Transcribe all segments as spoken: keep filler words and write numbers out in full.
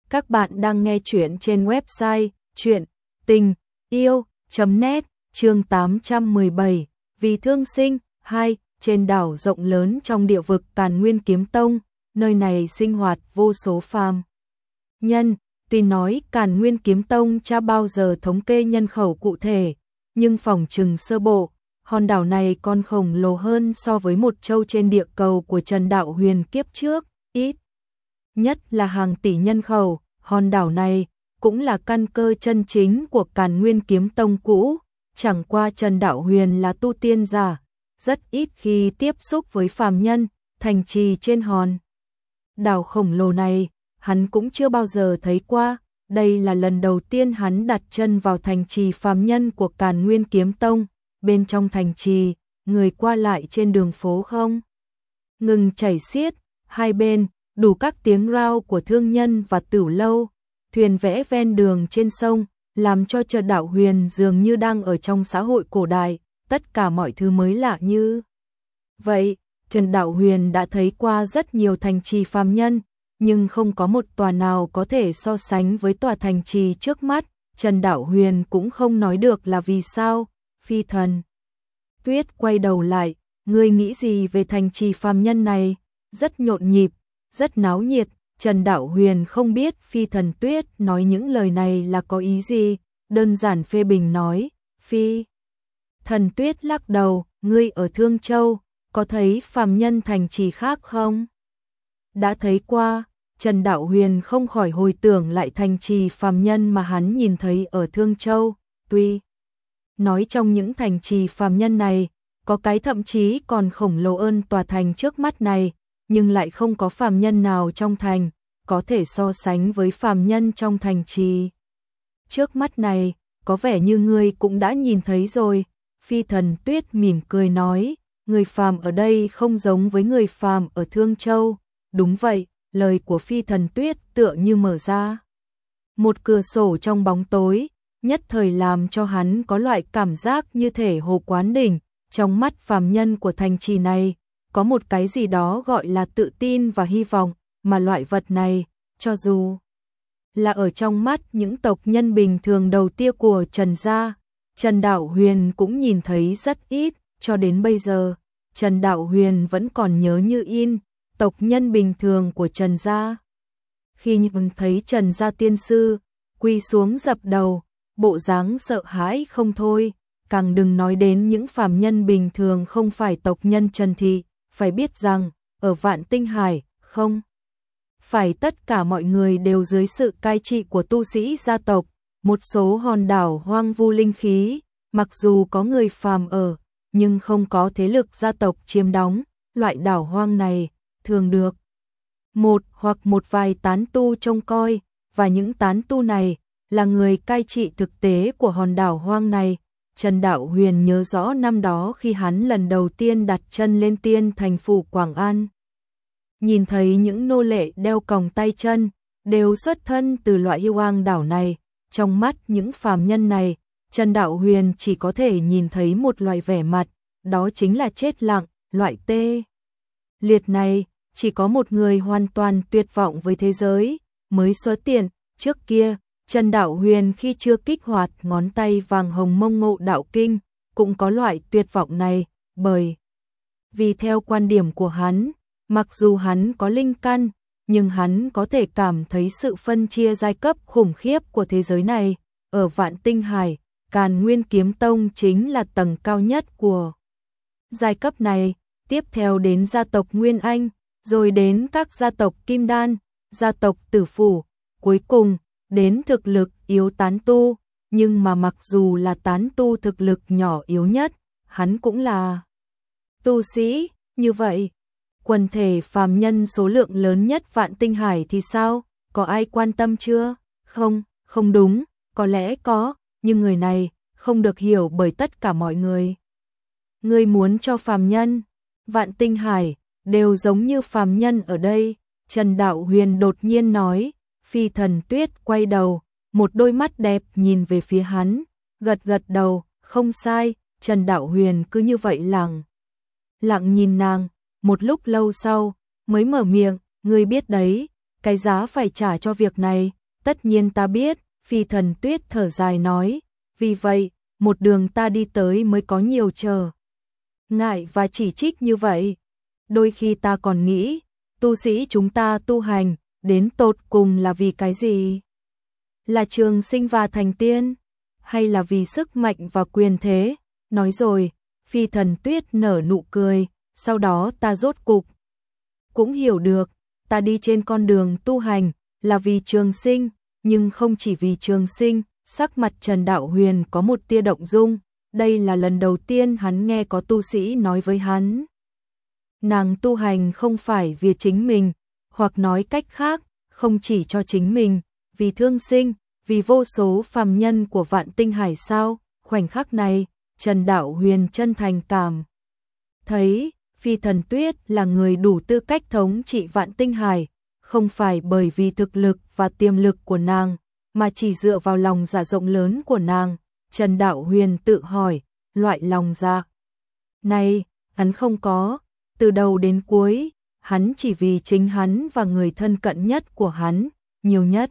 Các bạn đang nghe chuyện trên website chuyện tình yêu.net chương tám trăm mười bảy Vì thương sinh hai. Trên đảo rộng lớn trong địa vực Càn Nguyên Kiếm Tông, nơi này sinh hoạt vô số phàm nhân. Tuy nói Càn Nguyên Kiếm Tông cha bao giờ thống kê nhân khẩu cụ thể, nhưng phỏng chừng sơ bộ, hòn đảo này còn khổng lồ hơn so với một châu trên địa cầu của Trần Đạo Huyền kiếp trước, ít nhất là hàng tỷ nhân khẩu. Hòn đảo này cũng là căn cơ chân chính của Càn Nguyên Kiếm Tông cũ, chẳng qua Trần Đạo Huyền là tu tiên giả, rất ít khi tiếp xúc với phàm nhân. Thành trì trên hòn đảo khổng lồ này, hắn cũng chưa bao giờ thấy qua. Đây là lần đầu tiên hắn đặt chân vào thành trì phàm nhân của Càn Nguyên Kiếm Tông. Bên trong thành trì, người qua lại trên đường phố không ngừng chảy xiết, hai bên đủ các tiếng rao của thương nhân và tửu lâu, thuyền vẽ ven đường trên sông, làm cho Trần Đạo Huyền dường như đang ở trong xã hội cổ đại. Tất cả mọi thứ mới lạ như vậy. Trần Đạo Huyền đã thấy qua rất nhiều thành trì phàm nhân, nhưng không có một tòa nào có thể so sánh với tòa thành trì trước mắt. Trần Đạo Huyền cũng không nói được là vì sao. Phi Thần Tuyết quay đầu lại, ngươi nghĩ gì về thành trì phàm nhân này? Rất nhộn nhịp, rất náo nhiệt. Trần Đạo Huyền không biết Phi Thần Tuyết nói những lời này là có ý gì, đơn giản phê bình nói. Phi Thần Tuyết lắc đầu, ngươi ở Thương Châu, có thấy phàm nhân thành trì khác không? Đã thấy qua. Trần Đạo Huyền không khỏi hồi tưởng lại thành trì phàm nhân mà hắn nhìn thấy ở Thương Châu. Tuy nói trong những thành trì phàm nhân này, có cái thậm chí còn khổng lồ hơn tòa thành trước mắt này, nhưng lại không có phàm nhân nào trong thành có thể so sánh với phàm nhân trong thành trì trước mắt này. Có vẻ như ngươi cũng đã nhìn thấy rồi. Phi Thần Tuyết mỉm cười nói, người phàm ở đây không giống với người phàm ở Thương Châu. Đúng vậy. Lời của Phi Thần Tuyết tựa như mở ra một cửa sổ trong bóng tối, nhất thời làm cho hắn có loại cảm giác như thể hồ quán đỉnh. Trong mắt phàm nhân của thành trì này, có một cái gì đó gọi là tự tin và hy vọng, mà loại vật này, cho dù là ở trong mắt những tộc nhân bình thường đầu tiên của Trần gia, Trần Đạo Huyền cũng nhìn thấy rất ít. Cho đến bây giờ, Trần Đạo Huyền vẫn còn nhớ như in tộc nhân bình thường của Trần gia. Khi nhìn thấy Trần gia tiên sư quỳ xuống dập đầu, bộ dáng sợ hãi không thôi, càng đừng nói đến những phàm nhân bình thường không phải tộc nhân Trần thị. Phải biết rằng, ở Vạn Tinh Hải, không phải tất cả mọi người đều dưới sự cai trị của tu sĩ gia tộc. Một số hòn đảo hoang vu linh khí, mặc dù có người phàm ở, nhưng không có thế lực gia tộc chiếm đóng. Loại đảo hoang này thường được một hoặc một vài tán tu trông coi, và những tán tu này là người cai trị thực tế của hòn đảo hoang này. Trần Đạo Huyền nhớ rõ năm đó khi hắn lần đầu tiên đặt chân lên tiên thành phủ Quảng An, nhìn thấy những nô lệ đeo còng tay chân, đều xuất thân từ loại yêu hoang đảo này. Trong mắt những phàm nhân này, Trần Đạo Huyền chỉ có thể nhìn thấy một loại vẻ mặt, đó chính là chết lặng. Loại tê liệt này, chỉ có một người hoàn toàn tuyệt vọng với thế giới mới xuất hiện. Trước kia, Trần Đạo Huyền khi chưa kích hoạt ngón tay vàng hồng mông ngộ đạo kinh, cũng có loại tuyệt vọng này, bởi vì theo quan điểm của hắn, mặc dù hắn có linh căn, nhưng hắn có thể cảm thấy sự phân chia giai cấp khủng khiếp của thế giới này. Ở Vạn Tinh Hải, Càn Nguyên Kiếm Tông chính là tầng cao nhất của giai cấp này, tiếp theo đến gia tộc Nguyên Anh, rồi đến các gia tộc Kim Đan, gia tộc Tử Phủ, cuối cùng đến thực lực yếu tán tu. Nhưng mà mặc dù là tán tu thực lực nhỏ yếu nhất, hắn cũng là tu sĩ. Như vậy, quần thể phàm nhân số lượng lớn nhất Vạn Tinh Hải thì sao? Có ai quan tâm chưa? Không, không đúng, có lẽ có, nhưng người này không được hiểu bởi tất cả mọi người. Ngươi muốn cho phàm nhân Vạn Tinh Hải đều giống như phàm nhân ở đây? Trần Đạo Huyền đột nhiên nói. Phi Thần Tuyết quay đầu, một đôi mắt đẹp nhìn về phía hắn, gật gật đầu. Không sai. Trần Đạo Huyền cứ như vậy lặng lặng nhìn nàng, một lúc lâu sau mới mở miệng. Ngươi biết đấy, cái giá phải trả cho việc này. Tất nhiên ta biết, Phi Thần Tuyết thở dài nói, vì vậy, một đường ta đi tới mới có nhiều chờ ngại và chỉ trích như vậy. Đôi khi ta còn nghĩ, tu sĩ chúng ta tu hành, đến tột cùng là vì cái gì? Là trường sinh và thành tiên? Hay là vì sức mạnh và quyền thế? Nói rồi, Phi Thần Tuyết nở nụ cười, sau đó ta rốt cục cũng hiểu được, ta đi trên con đường tu hành, là vì trường sinh, nhưng không chỉ vì trường sinh. Sắc mặt Trần Đạo Huyền có một tia động dung, đây là lần đầu tiên hắn nghe có tu sĩ nói với hắn. Nàng tu hành không phải vì chính mình, hoặc nói cách khác, không chỉ cho chính mình, vì thương sinh, vì vô số phàm nhân của Vạn Tinh Hải sao. Khoảnh khắc này, Trần Đạo Huyền chân thành cảm thấy Phi Thần Tuyết là người đủ tư cách thống trị Vạn Tinh Hải, không phải bởi vì thực lực và tiềm lực của nàng, mà chỉ dựa vào lòng dạ rộng lớn của nàng. Trần Đạo Huyền tự hỏi, loại lòng dạ này, hắn không có, từ đầu đến cuối, hắn chỉ vì chính hắn và người thân cận nhất của hắn, nhiều nhất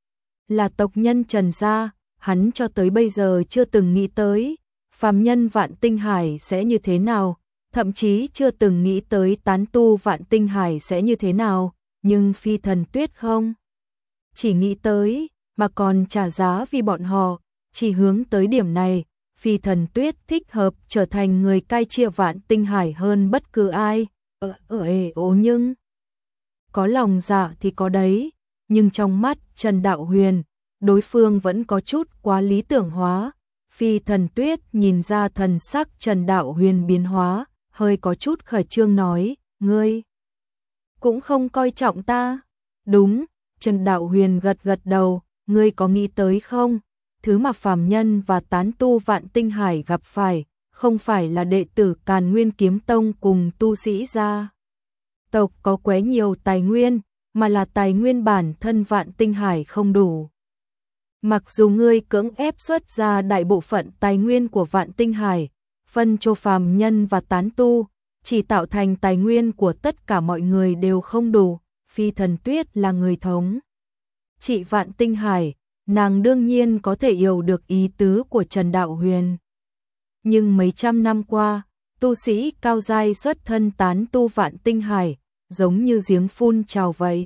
là tộc nhân Trần gia, hắn cho tới bây giờ chưa từng nghĩ tới, phàm nhân Vạn Tinh Hải sẽ như thế nào, thậm chí chưa từng nghĩ tới tán tu Vạn Tinh Hải sẽ như thế nào, nhưng Phi Thần Tuyết không chỉ nghĩ tới, mà còn trả giá vì bọn họ, chỉ hướng tới điểm này, Phi Thần Tuyết thích hợp trở thành người cai trị Vạn Tinh Hải hơn bất cứ ai. Ờ, ờ, ê, ố nhưng có lòng dạ thì có đấy, nhưng trong mắt Trần Đạo Huyền, đối phương vẫn có chút quá lý tưởng hóa. Phi Thần Tuyết nhìn ra thần sắc Trần Đạo Huyền biến hóa, hơi có chút khẩn trương nói, ngươi cũng không coi trọng ta. Đúng, Trần Đạo Huyền gật gật đầu, ngươi có nghĩ tới không? Thứ mà phàm nhân và tán tu Vạn Tinh Hải gặp phải, không phải là đệ tử Càn Nguyên Kiếm Tông cùng tu sĩ gia tộc có quá nhiều tài nguyên, mà là tài nguyên bản thân Vạn Tinh Hải không đủ. Mặc dù ngươi cưỡng ép xuất ra đại bộ phận tài nguyên của Vạn Tinh Hải, phân cho phàm nhân và tán tu, chỉ tạo thành tài nguyên của tất cả mọi người đều không đủ. Phi Thần Tuyết là người thống trị Vạn Tinh Hải, nàng đương nhiên có thể hiểu được ý tứ của Trần Đạo Huyền. Nhưng mấy trăm năm qua, tu sĩ cao giai xuất thân tán tu Vạn Tinh Hải, giống như giếng phun trào vậy.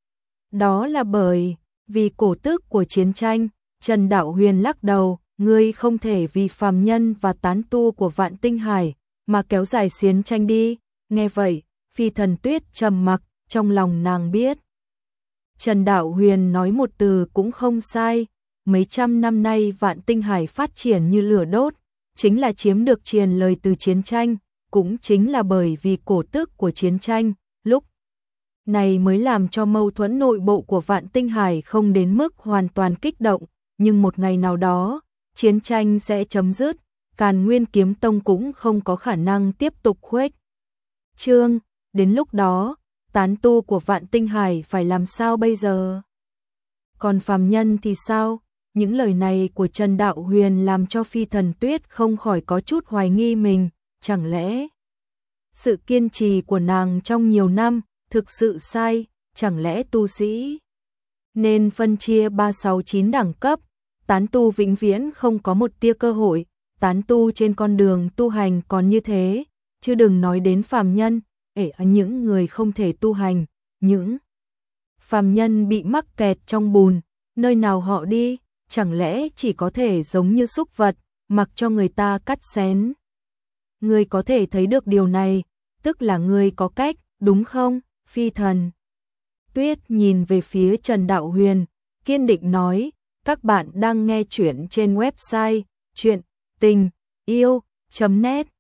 Đó là bởi vì cổ tức của chiến tranh. Trần Đạo Huyền lắc đầu, ngươi không thể vì phàm nhân và tán tu của Vạn Tinh Hải mà kéo dài chiến tranh đi. Nghe vậy, Phi Thần Tuyết trầm mặc, trong lòng nàng biết Trần Đạo Huyền nói một từ cũng không sai. Mấy trăm năm nay Vạn Tinh Hải phát triển như lửa đốt, chính là chiếm được truyền lời từ chiến tranh, cũng chính là bởi vì cổ tức của chiến tranh, lúc này mới làm cho mâu thuẫn nội bộ của Vạn Tinh Hải không đến mức hoàn toàn kích động, nhưng một ngày nào đó, chiến tranh sẽ chấm dứt, Càn Nguyên Kiếm Tông cũng không có khả năng tiếp tục khuếch trương, đến lúc đó, tán tu của Vạn Tinh Hải phải làm sao bây giờ? Còn phàm nhân thì sao? Những lời này của Trần Đạo Huyền làm cho Phi Thần Tuyết không khỏi có chút hoài nghi mình, chẳng lẽ sự kiên trì của nàng trong nhiều năm thực sự sai, chẳng lẽ tu sĩ nên phân chia ba sáu chín đẳng cấp, tán tu vĩnh viễn không có một tia cơ hội, tán tu trên con đường tu hành còn như thế, chứ đừng nói đến phàm nhân, ể những người không thể tu hành, những phàm nhân bị mắc kẹt trong bùn, nơi nào họ đi, chẳng lẽ chỉ có thể giống như súc vật, mặc cho người ta cắt xén. Ngươi có thể thấy được điều này, tức là ngươi có cách, đúng không? Phi Thần Tuyết nhìn về phía Trần Đạo Huyền, kiên định nói, các bạn đang nghe chuyện trên website chuyện tình yêu chấm net.